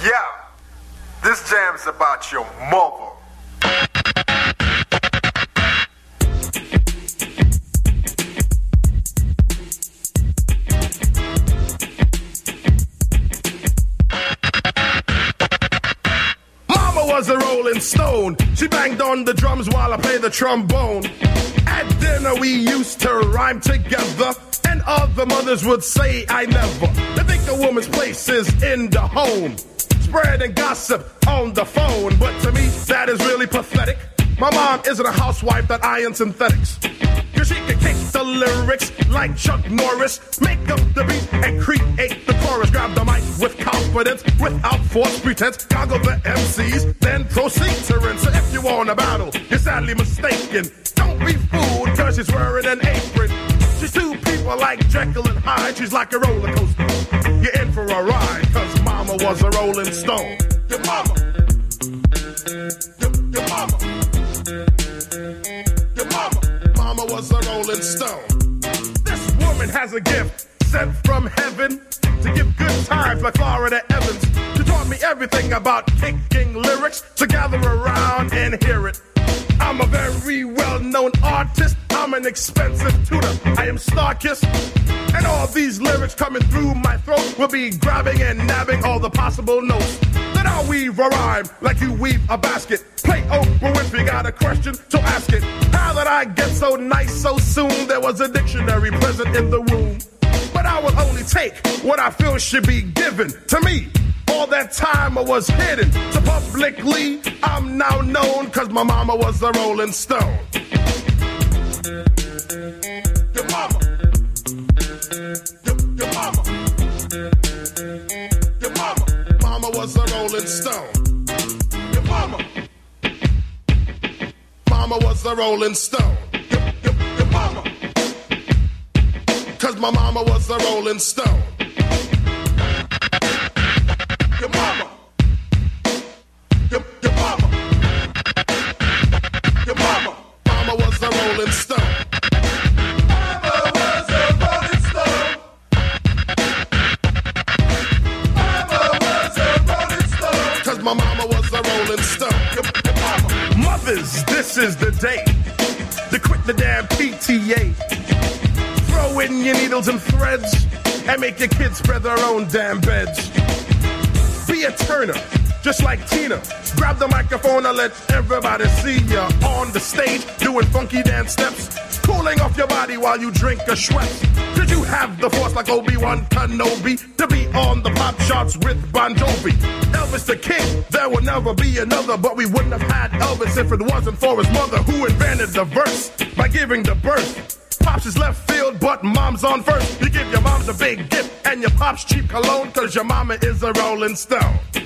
Yeah, this jam's about your mother. Mama was a rolling stone. She banged on the drums while I played the trombone. At dinner we used to rhyme together, and other mothers would say I never. They think a woman's place is in the home, spreading gossip on the phone. But to me, that is really pathetic. My mom isn't a housewife that irons synthetics. Cause she can kick the lyrics like Chuck Norris, make up the beat and create the chorus. Grab the mic with confidence, without false pretense. Goggle the MCs, then proceed to rinse. So if you want a battle, you're sadly mistaken. Don't be fooled, cause she's wearing an apron. She's two people like Jekyll and Hyde. She's like a roller coaster. You're in for a ride, cause mama was a rolling stone. Your mama. Your mama. Your mama. Mama was a rolling stone. This woman has a gift sent from heaven to give good times like Florida Evans. She taught me everything about kicking lyrics, so gather around and hear it. I'm a very well-known artist. I'm an expensive tutor. I am Star-kissed. And all these lyrics coming through my throat will be grabbing and nabbing all the possible notes. Then I'll weave a rhyme like you weave a basket. Play Oprah Winfrey, got a question, so ask it. How did I get so nice so soon? There was a dictionary present in the room. But I will only take what I feel should be given to me. All that time I was hidden. So publicly, I'm now known, cause my mama was a rolling stone. Your mama. Your mama. Your mama. Mama was a rolling stone. Your mama. Mama was a rolling stone. Your mama. Cause my mama was a rolling stone. Your mama. Your mama. Your mama. Mama was a rolling stone. Mama was a rolling stone. Mama was a rolling stone. Cause my mama was a rolling stone. Your mama. Mothers, this is the day to quit the damn PTA. Throw in your needles and threads and make your kids spread their own damn beds. Be a Turner, just like Tina. Grab the microphone and let everybody see ya on the stage doing funky dance steps, cooling off your body while you drink a Schweppes. Could you have the force like Obi-Wan Kenobi to be on the pop charts with Bon Jovi? Elvis the King, there will never be another, but we wouldn't have had Elvis if it wasn't for his mother, who invented the verse by giving the birth. Pops is left field, but mom's on first. You give your moms a big gift and your pops cheap cologne, cause your mama is a rolling stone.